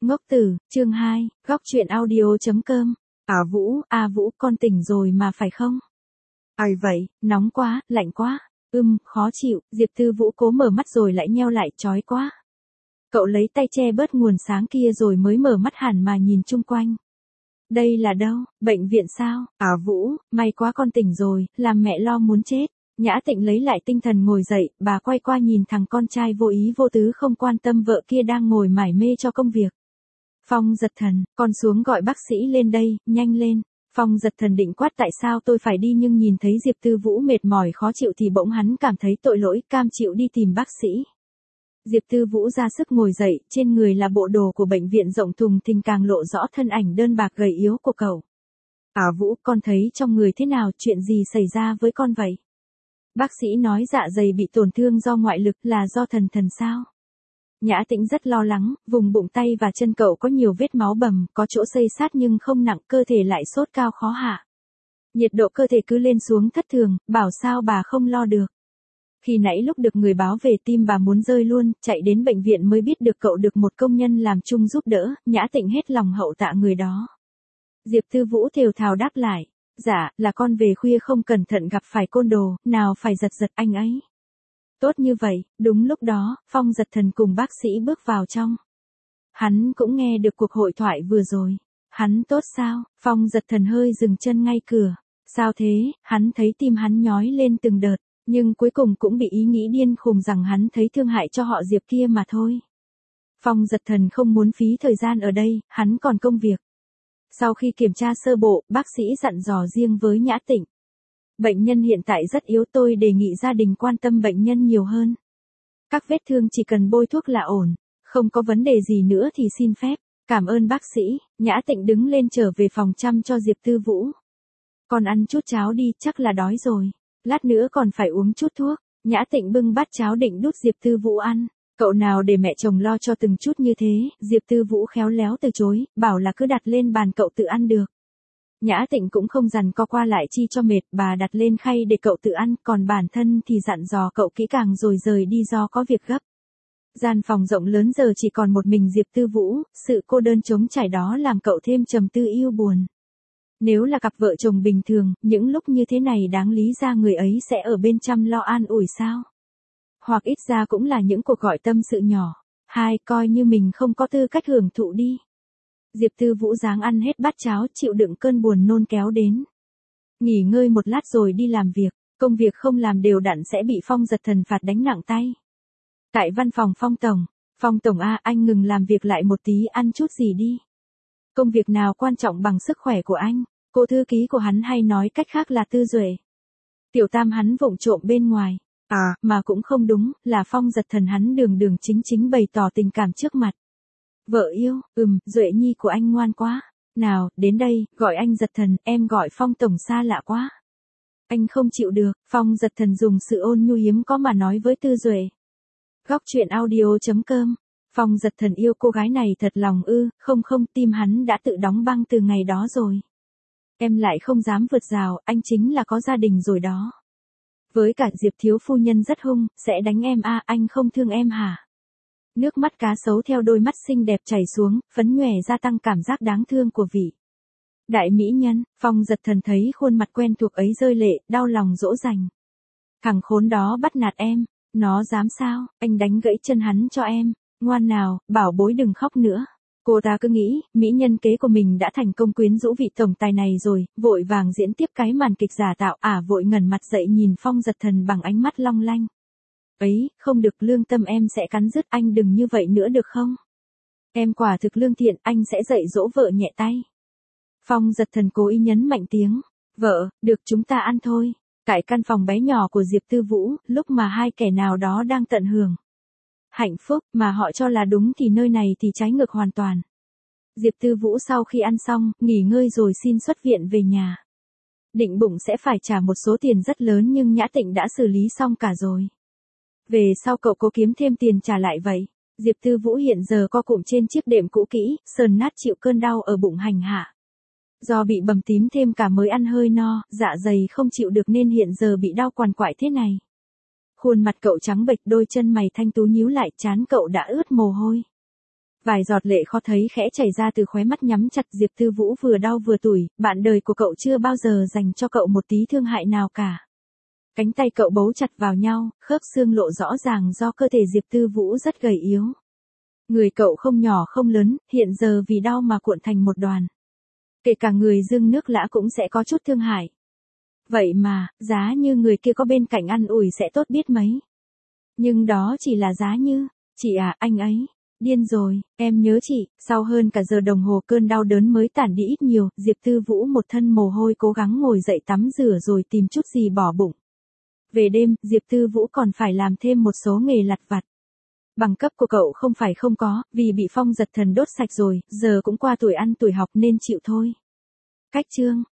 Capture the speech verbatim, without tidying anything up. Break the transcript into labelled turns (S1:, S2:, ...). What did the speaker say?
S1: Ngốc tử, chương hai, góc chuyện audio.com. À Vũ, à Vũ, con tỉnh rồi mà phải không? Ai vậy, nóng quá, lạnh quá. Ưm, khó chịu, Diệp Tư Vũ cố mở mắt rồi lại nheo lại, chói quá. Cậu lấy tay che bớt nguồn sáng kia rồi mới mở mắt hẳn mà nhìn chung quanh. Đây là đâu, bệnh viện sao? À Vũ, may quá con tỉnh rồi, làm mẹ lo muốn chết. Nhã Tịnh lấy lại tinh thần ngồi dậy, bà quay qua nhìn thằng con trai vô ý vô tứ không quan tâm vợ kia đang ngồi mải mê cho công việc. Phong Giật Thần, con xuống gọi bác sĩ lên đây, nhanh lên. Phong Giật Thần định quát tại sao tôi phải đi nhưng nhìn thấy Diệp Tư Vũ mệt mỏi khó chịu thì bỗng hắn cảm thấy tội lỗi, cam chịu đi tìm bác sĩ. Diệp Tư Vũ ra sức ngồi dậy, trên người là bộ đồ của bệnh viện rộng thùng thình càng lộ rõ thân ảnh đơn bạc gầy yếu của cậu. À Vũ, con thấy trong người thế nào, chuyện gì xảy ra với con vậy? Bác sĩ nói dạ dày bị tổn thương do ngoại lực, là do thần thần sao? Nhã Tĩnh rất lo lắng, vùng bụng tay và chân cậu có nhiều vết máu bầm, có chỗ xây sát nhưng không nặng, cơ thể lại sốt cao khó hạ. Nhiệt độ cơ thể cứ lên xuống thất thường, bảo sao bà không lo được. Khi nãy lúc được người báo về tim bà muốn rơi luôn, chạy đến bệnh viện mới biết được cậu được một công nhân làm chung giúp đỡ, Nhã Tĩnh hết lòng hậu tạ người đó. Diệp Tư Vũ thều thào đáp lại, dạ, là con về khuya không cẩn thận gặp phải côn đồ, nào phải giật giật anh ấy. Tốt như vậy, đúng lúc đó, Phong Giật Thần cùng bác sĩ bước vào trong. Hắn cũng nghe được cuộc hội thoại vừa rồi. Hắn tốt sao? Phong Giật Thần hơi dừng chân ngay cửa. Sao thế? Hắn thấy tim hắn nhói lên từng đợt, nhưng cuối cùng cũng bị ý nghĩ điên khùng rằng hắn thấy thương hại cho họ Diệp kia mà thôi. Phong Giật Thần không muốn phí thời gian ở đây, hắn còn công việc. Sau khi kiểm tra sơ bộ, bác sĩ dặn dò riêng với Nhã Tịnh. Bệnh nhân hiện tại rất yếu, tôi đề nghị gia đình quan tâm bệnh nhân nhiều hơn. Các vết thương chỉ cần bôi thuốc là ổn, không có vấn đề gì nữa thì xin phép. Cảm ơn bác sĩ. Nhã Tịnh đứng lên trở về phòng chăm cho Diệp Tư Vũ. Con ăn chút cháo đi, chắc là đói rồi. Lát nữa còn phải uống chút thuốc. Nhã Tịnh bưng bát cháo định đút Diệp Tư Vũ ăn. Cậu nào để mẹ chồng lo cho từng chút như thế, Diệp Tư Vũ khéo léo từ chối, bảo là cứ đặt lên bàn cậu tự ăn được. Nhã Tịnh cũng không dằn co qua lại chi cho mệt, bà đặt lên khay để cậu tự ăn, còn bản thân thì dặn dò cậu kỹ càng rồi rời đi do có việc gấp. Gian phòng rộng lớn giờ chỉ còn một mình Diệp Tư Vũ, sự cô đơn trống trải đó làm cậu thêm trầm tư yêu buồn. Nếu là cặp vợ chồng bình thường, những lúc như thế này đáng lý ra người ấy sẽ ở bên chăm lo an ủi sao? Hoặc ít ra cũng là những cuộc gọi tâm sự nhỏ. Hai, coi như mình không có tư cách hưởng thụ đi. Diệp Tư Vũ ráng ăn hết bát cháo, chịu đựng cơn buồn nôn kéo đến. Nghỉ ngơi một lát rồi đi làm việc, công việc không làm đều đặn sẽ bị Phong Giật Thần phạt đánh nặng tay. Tại văn phòng Phong Tổng, Phong Tổng a, anh ngừng làm việc lại một tí, ăn chút gì đi. Công việc nào quan trọng bằng sức khỏe của anh? Cô thư ký của hắn hay nói cách khác là Tư Duệ. Tiểu Tam hắn vụng trộm bên ngoài. À, mà cũng không đúng, là Phong Giật Thần hắn đường đường chính chính bày tỏ tình cảm trước mặt. Vợ yêu, ừm, Duệ nhi của anh ngoan quá. Nào, đến đây, gọi anh Giật Thần, em gọi Phong Tổng xa lạ quá. Anh không chịu được, Phong Giật Thần dùng sự ôn nhu hiếm có mà nói với Tư Duệ. Góc chuyện audio.com. Phong Giật Thần yêu cô gái này thật lòng ư, không không, tim hắn đã tự đóng băng từ ngày đó rồi. Em lại không dám vượt rào, anh chính là có gia đình rồi đó. Với cả Diệp thiếu phu nhân rất hung, sẽ đánh em a, à, anh không thương em hả? Nước mắt cá sấu theo đôi mắt xinh đẹp chảy xuống, phấn nhòe gia tăng cảm giác đáng thương của vị đại mỹ nhân. Phong Giật Thần thấy khuôn mặt quen thuộc ấy rơi lệ, đau lòng dỗ dành. Thằng khốn đó bắt nạt em, nó dám sao, anh đánh gãy chân hắn cho em, ngoan nào, bảo bối đừng khóc nữa. Cô ta cứ nghĩ, mỹ nhân kế của mình đã thành công quyến rũ vị tổng tài này rồi, vội vàng diễn tiếp cái màn kịch giả tạo, ả à, vội ngẩng mặt dậy nhìn Phong Giật Thần bằng ánh mắt long lanh. Ấy, không được, lương tâm em sẽ cắn rứt, anh đừng như vậy nữa được không? Em quả thực lương thiện, anh sẽ dạy dỗ vợ nhẹ tay. Phong Giật Thần cố ý nhấn mạnh tiếng, vợ, được chúng ta ăn thôi. Tại căn phòng bé nhỏ của Diệp Tư Vũ, lúc mà hai kẻ nào đó đang tận hưởng hạnh phúc mà họ cho là đúng thì nơi này thì trái ngược hoàn toàn. Diệp Tư Vũ sau khi ăn xong, nghỉ ngơi rồi xin xuất viện về nhà. Định bụng sẽ phải trả một số tiền rất lớn nhưng Nhã Tịnh đã xử lý xong cả rồi. Về sau cậu cố kiếm thêm tiền trả lại vậy. Diệp Tư Vũ hiện giờ co cụm trên chiếc đệm cũ kỹ, sờn nát chịu cơn đau ở bụng hành hạ. Do bị bầm tím thêm cả mới ăn hơi no, dạ dày không chịu được nên hiện giờ bị đau quằn quại thế này. Khuôn mặt cậu trắng bệch, đôi chân mày thanh tú nhíu lại, trán cậu đã ướt mồ hôi. Vài giọt lệ khó thấy khẽ chảy ra từ khóe mắt nhắm chặt. Diệp Tư Vũ vừa đau vừa tủi, bạn đời của cậu chưa bao giờ dành cho cậu một tí thương hại nào cả. Cánh tay cậu bấu chặt vào nhau, khớp xương lộ rõ ràng do cơ thể Diệp Tư Vũ rất gầy yếu. Người cậu không nhỏ không lớn, hiện giờ vì đau mà cuộn thành một đoàn. Kể cả người Dương Nước Lã cũng sẽ có chút thương hại. Vậy mà, giá như người kia có bên cạnh ăn ủi sẽ tốt biết mấy. Nhưng đó chỉ là giá như, chị à, anh ấy, điên rồi, em nhớ chị. Sau hơn cả giờ đồng hồ cơn đau đớn mới tản đi ít nhiều, Diệp Tư Vũ một thân mồ hôi cố gắng ngồi dậy tắm rửa rồi tìm chút gì bỏ bụng. Về đêm, Diệp Tư Vũ còn phải làm thêm một số nghề lặt vặt. Bằng cấp của cậu không phải không có, vì bị Phong Giật Thần đốt sạch rồi, giờ cũng qua tuổi ăn tuổi học nên chịu thôi. Cách chương